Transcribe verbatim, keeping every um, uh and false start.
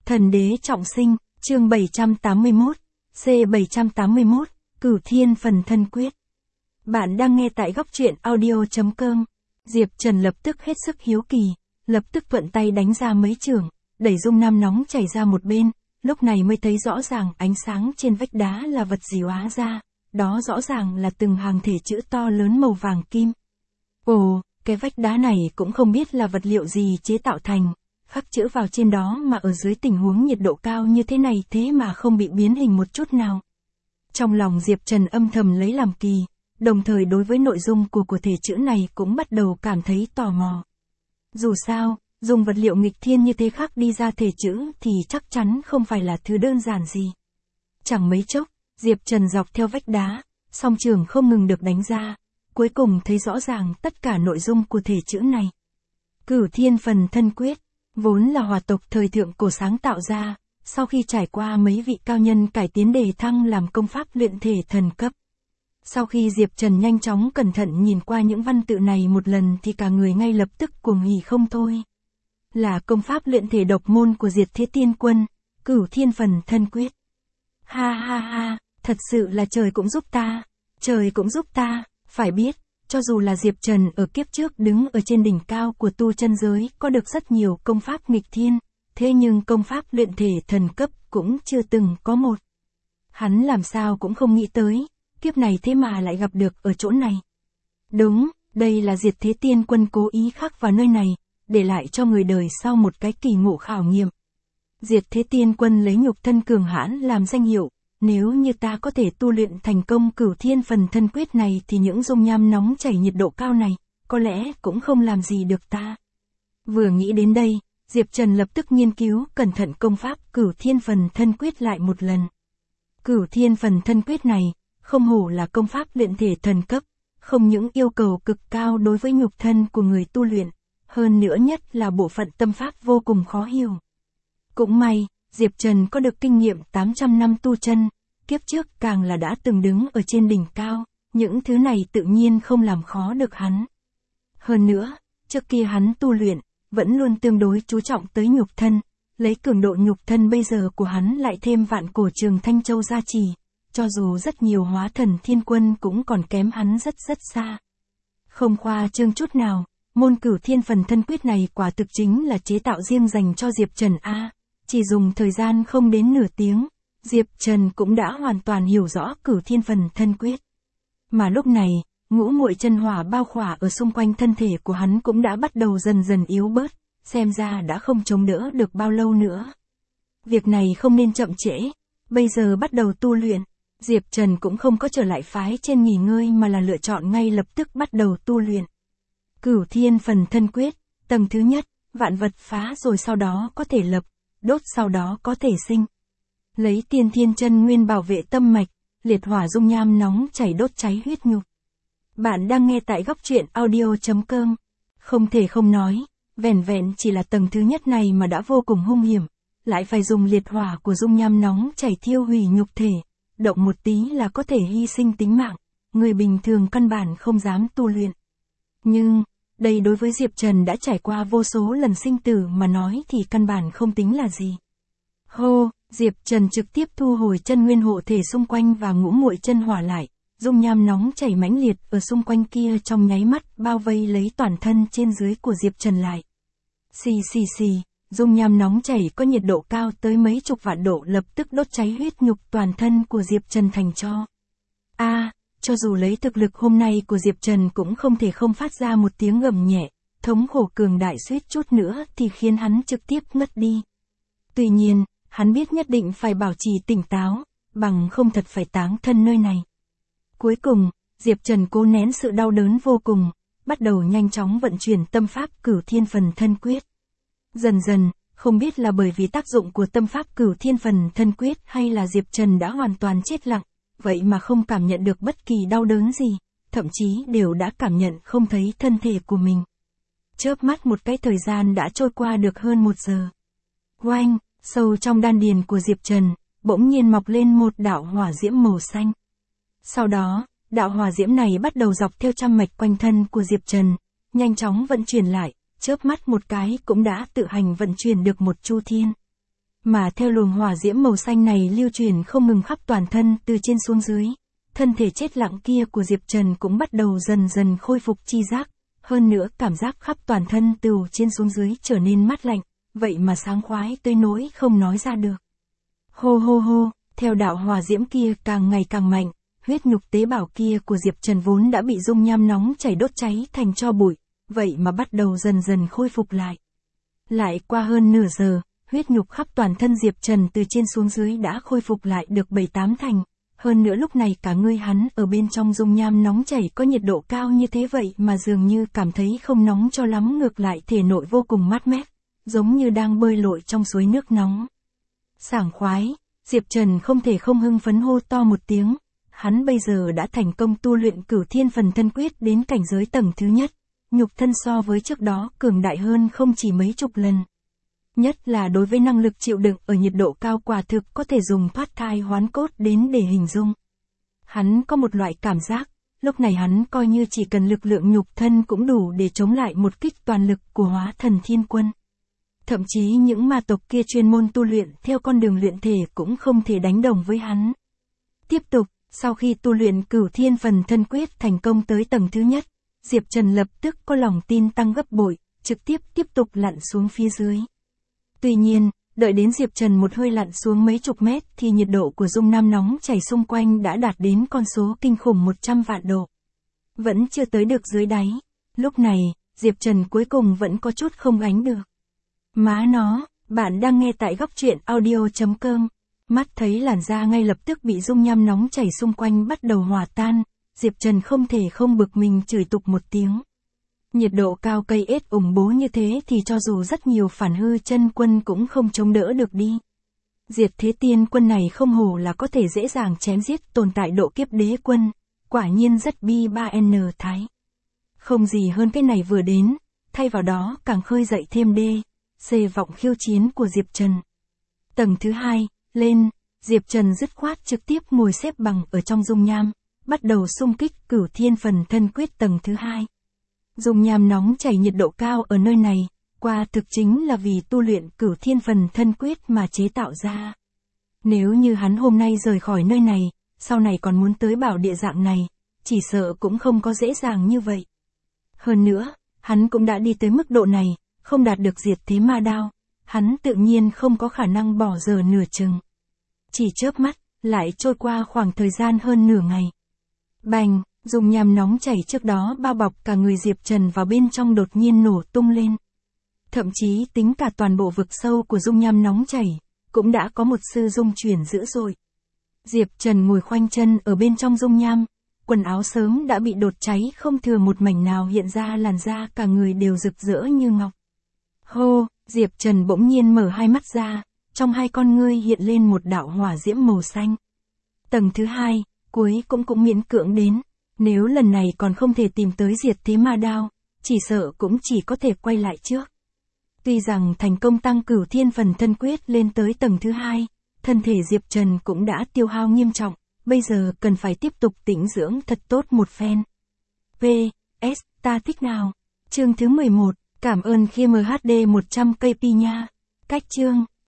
Thần đế trọng sinh, chương bảy trăm tám mươi mốt, C bảy trăm tám mươi mốt, Cửu Thiên phần thân quyết. Bạn đang nghe tại góc truyện audio chấm com. Diệp Trần lập tức hết sức hiếu kỳ, lập tức thuận tay đánh ra mấy chưởng, đẩy dung nam nóng chảy ra một bên, lúc này mới thấy rõ ràng ánh sáng trên vách đá là vật gì hóa ra, đó rõ ràng là từng hàng thể chữ to lớn màu vàng kim. Ồ, cái vách đá này cũng không biết là vật liệu gì chế tạo thành, khắc chữ vào trên đó mà ở dưới tình huống nhiệt độ cao như thế này thế mà không bị biến hình một chút nào. Trong lòng Diệp Trần âm thầm lấy làm kỳ, đồng thời đối với nội dung của của thể chữ này cũng bắt đầu cảm thấy tò mò. Dù sao, dùng vật liệu nghịch thiên như thế khắc đi ra thể chữ thì chắc chắn không phải là thứ đơn giản gì. Chẳng mấy chốc, Diệp Trần dọc theo vách đá, song trường không ngừng được đánh ra, cuối cùng thấy rõ ràng tất cả nội dung của thể chữ này. Cửu Thiên phần thân quyết, vốn là hỏa tộc thời thượng cổ sáng tạo ra, sau khi trải qua mấy vị cao nhân cải tiến đề thăng làm công pháp luyện thể thần cấp. Sau khi Diệp Trần nhanh chóng cẩn thận nhìn qua những văn tự này một lần thì cả người ngay lập tức cuồng hỉ không thôi. Là công pháp luyện thể độc môn của Diệt Thế Tiên Quân, Cửu Thiên phần thân quyết. Ha ha ha, thật sự là trời cũng giúp ta, trời cũng giúp ta, phải biết, cho dù là Diệp Trần ở kiếp trước đứng ở trên đỉnh cao của tu chân giới có được rất nhiều công pháp nghịch thiên, thế nhưng công pháp luyện thể thần cấp cũng chưa từng có một. Hắn làm sao cũng không nghĩ tới, kiếp này thế mà lại gặp được ở chỗ này. Đúng, đây là Diệt Thế Tiên Quân cố ý khắc vào nơi này, để lại cho người đời sau một cái kỳ ngộ khảo nghiệm. Diệt Thế Tiên Quân lấy nhục thân cường hãn làm danh hiệu, nếu như ta có thể tu luyện thành công Cửu Thiên phần thân quyết này thì những dung nham nóng chảy nhiệt độ cao này, có lẽ cũng không làm gì được ta. Vừa nghĩ đến đây, Diệp Trần lập tức nghiên cứu cẩn thận công pháp Cửu Thiên phần thân quyết lại một lần. Cửu Thiên phần thân quyết này, không hổ là công pháp luyện thể thần cấp, không những yêu cầu cực cao đối với nhục thân của người tu luyện, hơn nữa nhất là bộ phận tâm pháp vô cùng khó hiểu. Cũng may, Diệp Trần có được kinh nghiệm tám trăm năm tu chân, kiếp trước càng là đã từng đứng ở trên đỉnh cao, những thứ này tự nhiên không làm khó được hắn. Hơn nữa, trước kia hắn tu luyện, vẫn luôn tương đối chú trọng tới nhục thân, lấy cường độ nhục thân bây giờ của hắn lại thêm vạn cổ trường Thanh Châu gia trì, cho dù rất nhiều hóa thần thiên quân cũng còn kém hắn rất rất xa. Không khoa trương chút nào, môn Cửu Thiên phần thân quyết này quả thực chính là chế tạo riêng dành cho Diệp Trần A. Chỉ dùng thời gian không đến nửa tiếng, Diệp Trần cũng đã hoàn toàn hiểu rõ Cửu Thiên phần thân quyết. Mà lúc này, ngũ muội chân hỏa bao khỏa ở xung quanh thân thể của hắn cũng đã bắt đầu dần dần yếu bớt, xem ra đã không chống đỡ được bao lâu nữa. Việc này không nên chậm trễ, bây giờ bắt đầu tu luyện, Diệp Trần cũng không có trở lại phái trên nghỉ ngơi mà là lựa chọn ngay lập tức bắt đầu tu luyện. Cửu Thiên phần thân quyết, tầng thứ nhất, vạn vật phá rồi sau đó có thể lập, đốt sau đó có thể sinh. Lấy Tiên Thiên chân nguyên bảo vệ tâm mạch, liệt hỏa dung nham nóng chảy đốt cháy huyết nhục. Bạn đang nghe tại góc truyện audio chấm com. Không thể không nói, vẻn vẹn chỉ là tầng thứ nhất này mà đã vô cùng hung hiểm, lại phải dùng liệt hỏa của dung nham nóng chảy thiêu hủy nhục thể, động một tí là có thể hy sinh tính mạng, người bình thường căn bản không dám tu luyện. Nhưng, đây đối với Diệp Trần đã trải qua vô số lần sinh tử mà nói thì căn bản không tính là gì. Hô, Diệp Trần trực tiếp thu hồi chân nguyên hộ thể xung quanh và ngũ muội chân hỏa lại, dung nham nóng chảy mãnh liệt ở xung quanh kia trong nháy mắt bao vây lấy toàn thân trên dưới của Diệp Trần lại. Xì xì xì, dung nham nóng chảy có nhiệt độ cao tới mấy chục vạn độ lập tức đốt cháy huyết nhục toàn thân của Diệp Trần thành tro. A, à, cho dù lấy thực lực hôm nay của Diệp Trần cũng không thể không phát ra một tiếng gầm nhẹ, thống khổ cường đại suýt chút nữa thì khiến hắn trực tiếp ngất đi. Tuy nhiên, hắn biết nhất định phải bảo trì tỉnh táo, bằng không thật phải táng thân nơi này. Cuối cùng, Diệp Trần cố nén sự đau đớn vô cùng, bắt đầu nhanh chóng vận chuyển tâm pháp Cửu Thiên phần thân quyết. Dần dần, không biết là bởi vì tác dụng của tâm pháp Cửu Thiên phần thân quyết hay là Diệp Trần đã hoàn toàn chết lặng, vậy mà không cảm nhận được bất kỳ đau đớn gì, thậm chí đều đã cảm nhận không thấy thân thể của mình. Chớp mắt một cái thời gian đã trôi qua được hơn một giờ. Oanh, sâu trong đan điền của Diệp Trần, bỗng nhiên mọc lên một đạo hỏa diễm màu xanh. Sau đó, đạo hỏa diễm này bắt đầu dọc theo trăm mạch quanh thân của Diệp Trần, nhanh chóng vận chuyển lại, chớp mắt một cái cũng đã tự hành vận chuyển được một chu thiên. Mà theo luồng hỏa diễm màu xanh này lưu truyền không ngừng khắp toàn thân từ trên xuống dưới, thân thể chết lặng kia của Diệp Trần cũng bắt đầu dần dần khôi phục chi giác, hơn nữa cảm giác khắp toàn thân từ trên xuống dưới trở nên mát lạnh, vậy mà sáng khoái tới nỗi không nói ra được. Hô hô hô, theo đạo hỏa diễm kia càng ngày càng mạnh, huyết nhục tế bào kia của Diệp Trần vốn đã bị dung nham nóng chảy đốt cháy thành tro bụi, vậy mà bắt đầu dần dần khôi phục lại. Lại qua hơn nửa giờ, huyết nhục khắp toàn thân Diệp Trần từ trên xuống dưới đã khôi phục lại được bảy tám thành, hơn nữa lúc này cả người hắn ở bên trong dung nham nóng chảy có nhiệt độ cao như thế vậy mà dường như cảm thấy không nóng cho lắm, ngược lại thể nội vô cùng mát mẻ, giống như đang bơi lội trong suối nước nóng. Sảng khoái, Diệp Trần không thể không hưng phấn hô to một tiếng, hắn bây giờ đã thành công tu luyện Cửu Thiên Phần Thân Quyết đến cảnh giới tầng thứ nhất, nhục thân so với trước đó cường đại hơn không chỉ mấy chục lần. Nhất là đối với năng lực chịu đựng ở nhiệt độ cao quả thực có thể dùng thoát thai hoán cốt đến để hình dung. Hắn có một loại cảm giác, lúc này hắn coi như chỉ cần lực lượng nhục thân cũng đủ để chống lại một kích toàn lực của Hóa Thần Thiên Quân. Thậm chí những ma tộc kia chuyên môn tu luyện theo con đường luyện thể cũng không thể đánh đồng với hắn. Tiếp tục, sau khi tu luyện Cửu Thiên Phần Thân Quyết thành công tới tầng thứ nhất, Diệp Trần lập tức có lòng tin tăng gấp bội, trực tiếp tiếp tục lặn xuống phía dưới. Tuy nhiên, đợi đến Diệp Trần một hơi lặn xuống mấy chục mét thì nhiệt độ của dung nham nóng chảy xung quanh đã đạt đến con số kinh khủng một trăm vạn độ. Vẫn chưa tới được dưới đáy. Lúc này, Diệp Trần cuối cùng vẫn có chút không gánh được. Má nó, bạn đang nghe tại góc truyện audio chấm com. Mắt thấy làn da ngay lập tức bị dung nham nóng chảy xung quanh bắt đầu hòa tan, Diệp Trần không thể không bực mình chửi tục một tiếng. Nhiệt độ cao cây ết ủng bố như thế thì cho dù rất nhiều phản hư chân quân cũng không chống đỡ được đi. Diệt Thế Tiên Quân này không hổ là có thể dễ dàng chém giết tồn tại độ kiếp đế quân, quả nhiên rất bi ba n thái. Không gì hơn cái này vừa đến, thay vào đó càng khơi dậy thêm đê, xê vọng khiêu chiến của Diệp Trần. Tầng thứ hai, lên, Diệp Trần dứt khoát trực tiếp ngồi xếp bằng ở trong dung nham, bắt đầu xung kích Cửu Thiên Phần Thân Quyết tầng thứ hai. Dung nham nóng chảy nhiệt độ cao ở nơi này, qua thực chính là vì tu luyện Cửu Thiên Phần Thân Quyết mà chế tạo ra. Nếu như hắn hôm nay rời khỏi nơi này, sau này còn muốn tới bảo địa dạng này, chỉ sợ cũng không có dễ dàng như vậy. Hơn nữa, hắn cũng đã đi tới mức độ này, không đạt được diệt thế ma đao, hắn tự nhiên không có khả năng bỏ dở nửa chừng. Chỉ chớp mắt, lại trôi qua khoảng thời gian hơn nửa ngày. Bành, dung nham nóng chảy trước đó bao bọc cả người Diệp Trần vào bên trong đột nhiên nổ tung lên. Thậm chí tính cả toàn bộ vực sâu của dung nham nóng chảy, cũng đã có một sự rung chuyển dữ dội. Diệp Trần ngồi khoanh chân ở bên trong dung nham, quần áo sớm đã bị đốt cháy không thừa một mảnh nào hiện ra, làn da cả người đều rực rỡ như ngọc. Hô, Diệp Trần bỗng nhiên mở hai mắt ra, trong hai con ngươi hiện lên một đạo hỏa diễm màu xanh. Tầng thứ hai, cuối cũng cũng miễn cưỡng đến, nếu lần này còn không thể tìm tới diệt thế ma đao, chỉ sợ cũng chỉ có thể quay lại trước. Tuy rằng thành công tăng Cửu Thiên Phần Thân Quyết lên tới tầng thứ hai, thân thể Diệp Trần cũng đã tiêu hao nghiêm trọng, bây giờ cần phải tiếp tục tĩnh dưỡng thật tốt một phen. pê ét, ta thích nào? Chương thứ mười một, cảm ơn khi em hát đê một trăm cây pi nha. Cách chương